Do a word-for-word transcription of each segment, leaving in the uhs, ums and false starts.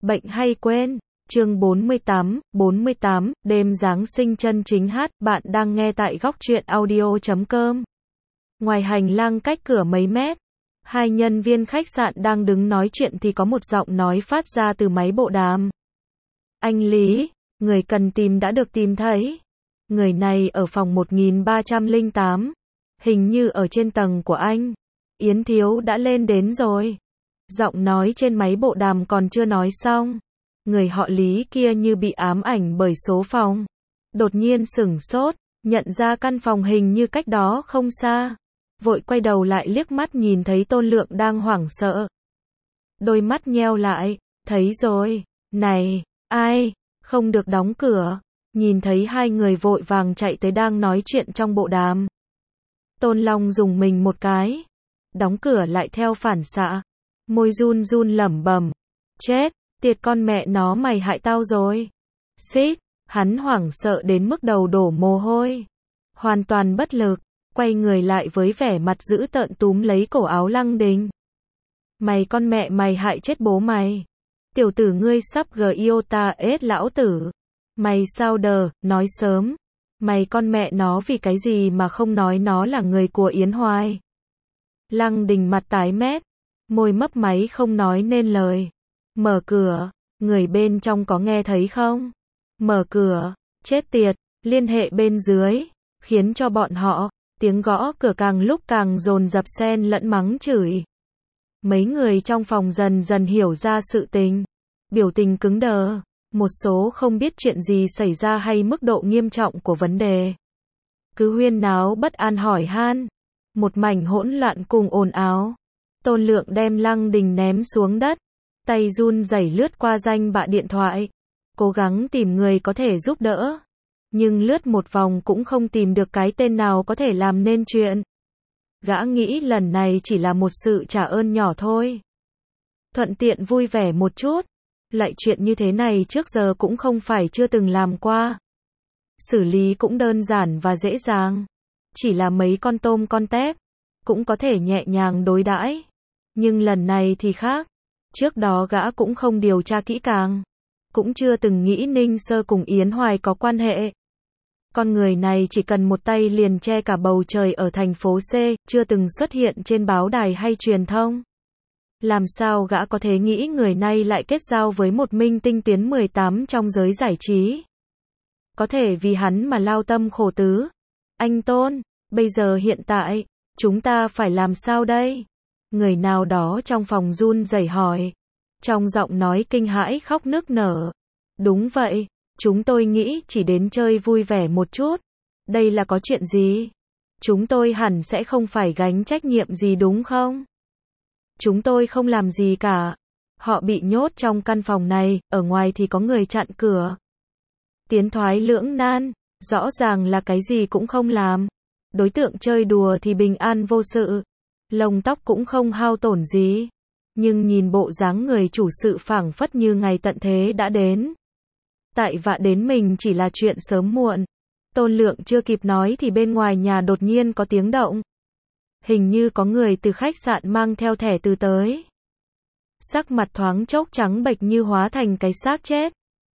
Bệnh hay quên. Chương bốn mươi tám, bốn mươi tám, đêm Giáng sinh chân chính hát, bạn đang nghe tại góc truyện audio chấm com. Ngoài hành lang cách cửa mấy mét, hai nhân viên khách sạn đang đứng nói chuyện thì có một giọng nói phát ra từ máy bộ đàm. Anh Lý, người cần tìm đã được tìm thấy. Người này ở phòng một nghìn ba trăm lẻ tám, hình như ở trên tầng của anh. Yến Thiếu đã lên đến rồi. Giọng nói trên máy bộ đàm còn chưa nói xong. Người họ Lý kia như bị ám ảnh bởi số phòng. Đột nhiên sửng sốt, nhận ra căn phòng hình như cách đó không xa. Vội quay đầu lại liếc mắt nhìn thấy Tôn Lượng đang hoảng sợ. Đôi mắt nheo lại, thấy rồi, này, ai, không được đóng cửa. Nhìn thấy hai người vội vàng chạy tới đang nói chuyện trong bộ đàm. Tôn Long dùng mình một cái, đóng cửa lại theo phản xạ. Môi run run lẩm bẩm, chết, tiệt con mẹ nó mày hại tao rồi. Xít, hắn hoảng sợ đến mức đầu đổ mồ hôi. Hoàn toàn bất lực, quay người lại với vẻ mặt dữ tợn túm lấy cổ áo Lăng Đình. Mày con mẹ mày hại chết bố mày. Tiểu tử ngươi sắp gờ yêu ta ết lão tử. Mày sao đờ, nói sớm. Mày con mẹ nó vì cái gì mà không nói nó là người của Yến Hoài. Lăng Đình mặt tái mét, môi mấp máy không nói nên lời. Mở cửa, người bên trong có nghe thấy không? Mở cửa, chết tiệt, liên hệ bên dưới, khiến cho bọn họ, tiếng gõ cửa càng lúc càng dồn dập xen lẫn mắng chửi. Mấy người trong phòng dần dần hiểu ra sự tình, biểu tình cứng đờ, một số không biết chuyện gì xảy ra hay mức độ nghiêm trọng của vấn đề. Cứ huyên náo bất an hỏi han, một mảnh hỗn loạn cùng ồn ào. Tôn Lượng đem Lăng Đình ném xuống đất, tay run rẩy lướt qua danh bạ điện thoại, cố gắng tìm người có thể giúp đỡ, nhưng lướt một vòng cũng không tìm được cái tên nào có thể làm nên chuyện. Gã nghĩ lần này chỉ là một sự trả ơn nhỏ thôi, thuận tiện vui vẻ một chút. Lại chuyện như thế này trước giờ cũng không phải chưa từng làm qua. Xử lý cũng đơn giản và dễ dàng, chỉ là mấy con tôm con tép, cũng có thể nhẹ nhàng đối đãi. Nhưng lần này thì khác. Trước đó gã cũng không điều tra kỹ càng, cũng chưa từng nghĩ Ninh Sơ cùng Yến Hoài có quan hệ. Con người này chỉ cần một tay liền che cả bầu trời ở thành phố C, chưa từng xuất hiện trên báo đài hay truyền thông. Làm sao gã có thể nghĩ người này lại kết giao với một minh tinh tuyến mười tám trong giới giải trí? Có thể vì hắn mà lao tâm khổ tứ. Anh Tôn, bây giờ hiện tại, chúng ta phải làm sao đây? Người nào đó trong phòng run rẩy hỏi, trong giọng nói kinh hãi khóc nức nở. Đúng vậy, chúng tôi nghĩ chỉ đến chơi vui vẻ một chút. Đây là có chuyện gì? Chúng tôi hẳn sẽ không phải gánh trách nhiệm gì đúng không? Chúng tôi không làm gì cả. Họ bị nhốt trong căn phòng này, ở ngoài thì có người chặn cửa. Tiến thoái lưỡng nan, rõ ràng là cái gì cũng không làm. Đối tượng chơi đùa thì bình an vô sự. Lông tóc cũng không hao tổn gì. Nhưng nhìn bộ dáng người chủ sự phảng phất như ngày tận thế đã đến. Tại vạ đến mình chỉ là chuyện sớm muộn. Tôn Lượng chưa kịp nói thì bên ngoài nhà đột nhiên có tiếng động. Hình như có người từ khách sạn mang theo thẻ từ tới. Sắc mặt thoáng chốc trắng bệch như hóa thành cái xác chết.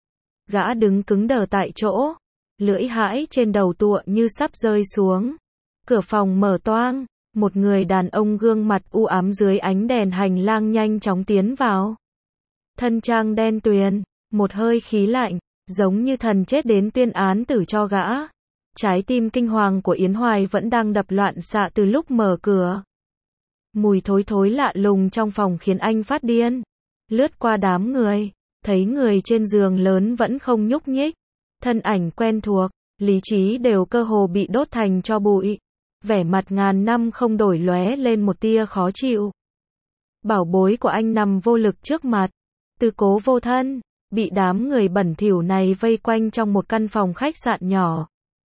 Gã đứng cứng đờ tại chỗ, lưỡi hãi trên đầu tựa như sắp rơi xuống. Cửa phòng mở toang, một người đàn ông gương mặt u ám dưới ánh đèn hành lang nhanh chóng tiến vào. Thân trang đen tuyền, một hơi khí lạnh, giống như thần chết đến tuyên án tử cho gã. Trái tim kinh hoàng của Yến Hoài vẫn đang đập loạn xạ từ lúc mở cửa. Mùi thối thối lạ lùng trong phòng khiến anh phát điên. Lướt qua đám người, thấy người trên giường lớn vẫn không nhúc nhích. Thân ảnh quen thuộc, lý trí đều cơ hồ bị đốt thành tro bụi. Vẻ mặt ngàn năm không đổi lóe lên một tia khó chịu. Bảo bối của anh nằm vô lực trước mặt. Tư Cố vô thân, bị đám người bẩn thỉu này vây quanh trong một căn phòng khách sạn nhỏ.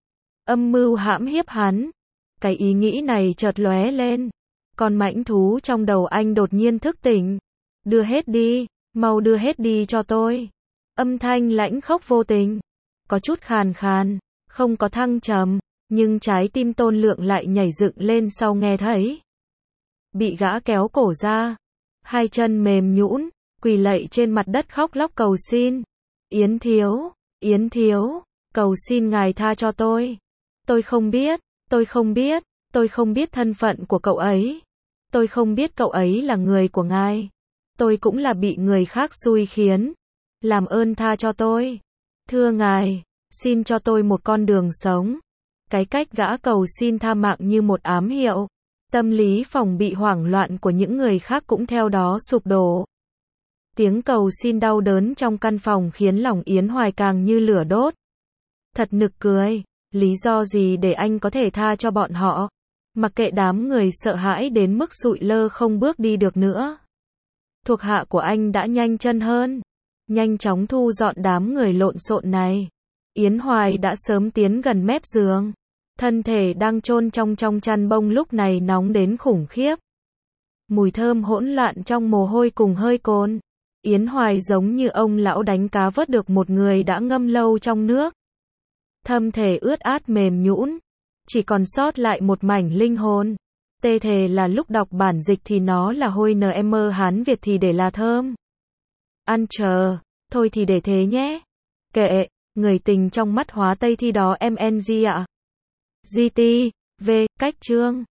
Âm mưu hãm hiếp hắn. Cái ý nghĩ này chợt lóe lên. Con mãnh thú trong đầu anh đột nhiên thức tỉnh. Đưa hết đi, mau đưa hết đi cho tôi. Âm thanh lãnh khốc vô tình, có chút khàn khàn, không có thăng trầm, nhưng trái tim Tôn Lượng lại nhảy dựng lên sau nghe thấy. Bị gã kéo cổ ra, hai chân mềm nhũn, quỳ lạy trên mặt đất khóc lóc cầu xin. Yến thiếu, Yến thiếu, cầu xin ngài tha cho tôi. Tôi không biết, tôi không biết, tôi không biết thân phận của cậu ấy. Tôi không biết cậu ấy là người của ngài. Tôi cũng là bị người khác xui khiến. Làm ơn tha cho tôi. Thưa ngài, xin cho tôi một con đường sống. Cái cách gã cầu xin tha mạng như một ám hiệu. Tâm lý phòng bị hoảng loạn của những người khác cũng theo đó sụp đổ. Tiếng cầu xin đau đớn trong căn phòng khiến lòng Yến Hoài càng như lửa đốt. Thật nực cười, lý do gì để anh có thể tha cho bọn họ? Mặc kệ đám người sợ hãi đến mức sụi lơ không bước đi được nữa. Thuộc hạ của anh đã nhanh chân hơn, nhanh chóng thu dọn đám người lộn xộn này. Yến Hoài đã sớm tiến gần mép giường. Thân thể đang chôn trong trong chăn bông lúc này nóng đến khủng khiếp. Mùi thơm hỗn loạn trong mồ hôi cùng hơi cồn. Yến Hoài giống như ông lão đánh cá vớt được một người đã ngâm lâu trong nước. Thân thể ướt át mềm nhũn, chỉ còn sót lại một mảnh linh hồn. Tê thề là lúc đọc bản dịch thì nó là hôi nm, Hán Việt thì để là thơm. Ăn chờ, thôi thì để thế nhé. Kệ, người tình trong mắt hóa Tây thì đó em en giê ạ. giê tê, V, cách chương.